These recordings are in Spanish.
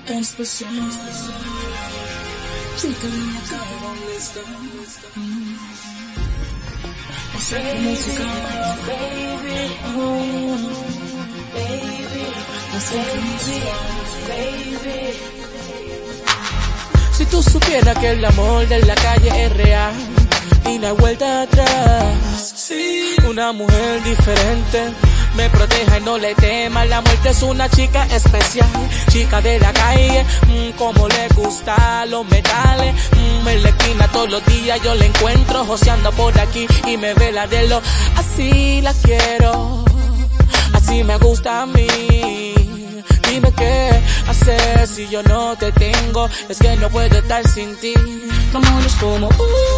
especial. Chica de la calle, ¿dónde está? No sé qué música, baby, baby, no sé qué música, baby. Si tú supieras que el amor de la calle es real y no hay vuelta atrás, sí. Una mujer diferente me proteja y no le tema. La muerte es una chica especial, chica de la calle, como le gusta los metales. En la esquina todos los días yo la encuentro joseando por aquí y me ve la de lo. Así la quiero, así me gusta a mí. Dime qué hacer si yo no te tengo, es que no puedo estar sin ti. Tu amor es como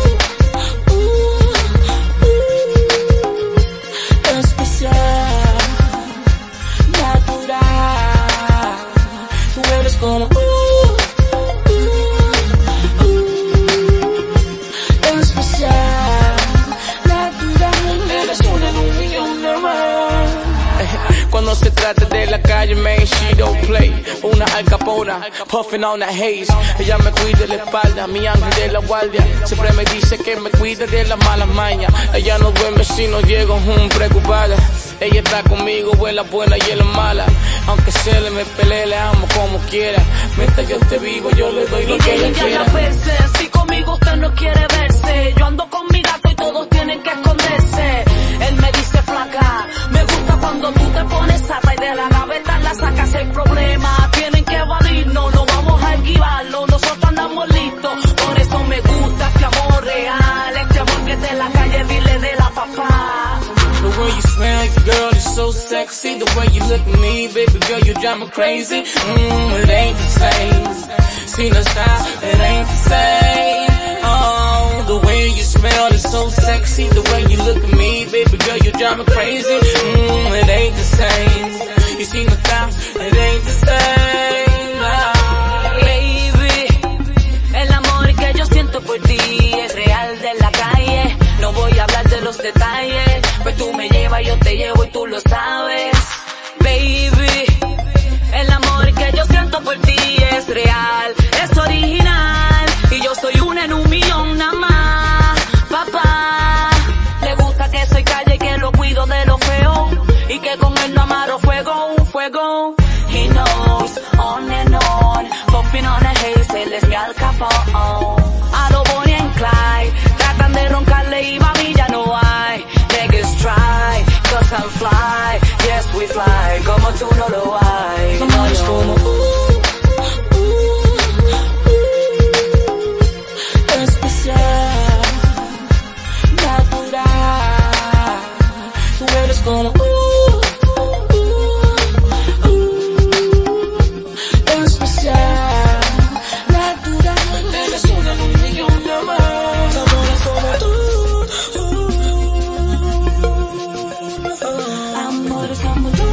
especial, natural. Tú eres como especial, natural. Eres una en un millón de más. Cuando se trata de la calle, man, she don't play. Una alcapona, puffing on that haze. Ella me cuida la espalda, mi ángel de la guardia. Siempre me dice que me cuide de las malas mañas. Ella no duerme si no llego, preocupada. Ella está conmigo en la buena y en la mala. Aunque se le me pelee, le amo como quiera. Mientras yo esté vivo, yo le doy lo que ella quiera. Si conmigo usted no quiere verse, yo ando con mi gato y todos tienen que esconderse. Él me dice flaca, me gusta cuando tú te pones sata y de la gaveta la sacas el problema. Tienen que evadirnos, no vamos a esquivarlo, nosotros andamos listos. Por eso me gusta este amor real, este amor que es de la calle, dile de la papá. The way you smell, girl, you're so sexy. The way you look at me, baby girl, you drive me crazy. It ain't the same. See no style, it ain't the same. Oh, the way you smell is so sexy. The way you look at me, baby girl, you drive me crazy. It ain't the same. You see no style, it ain't the same. Oh. Baby, el amor que yo siento por ti es real de la calle. No voy a hablar de los detalles, pues tú me llevas, yo te llevo y tú lo sabes. Baby, el amor que yo siento por ti es real, es original, y yo soy una en un millón nada más. Papá, le gusta que soy calle y que lo cuido de lo feo, y que con él no amaro fuego, fuego. He knows, on and on, puffing on a haze, él es mi Al Capone. A lo Bonnie and Clyde, tratan de roncarle y mami ya no hay. Niggas try, cause I'm fly, yes we fly, como tú no lo hay. Tu amor es como especial, natural. Tú eres como especial, natural. Eres una en un millón de más. Tu amor es como amor es como tú.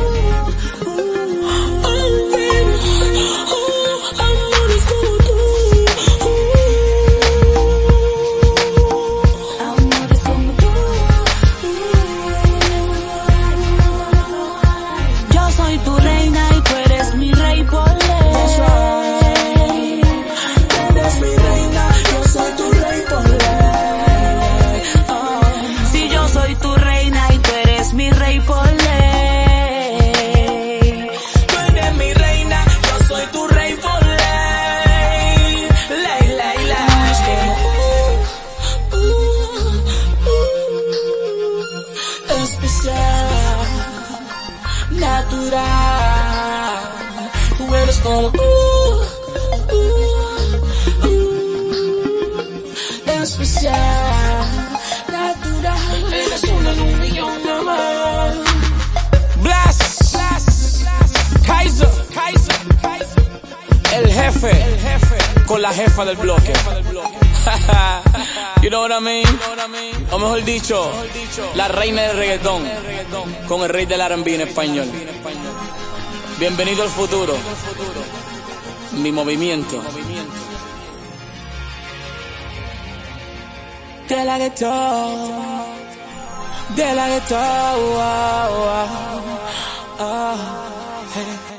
Especial, natural. Tú eres como especial, natural. Eres una en un millón de más. Blast, Kaiser, el jefe, con la jefa del bloque. You know what I mean? O mejor dicho, la reina del reggaetón con el rey del R&B en español. Bienvenido al futuro. Mi movimiento. De la gueto, de la gueto.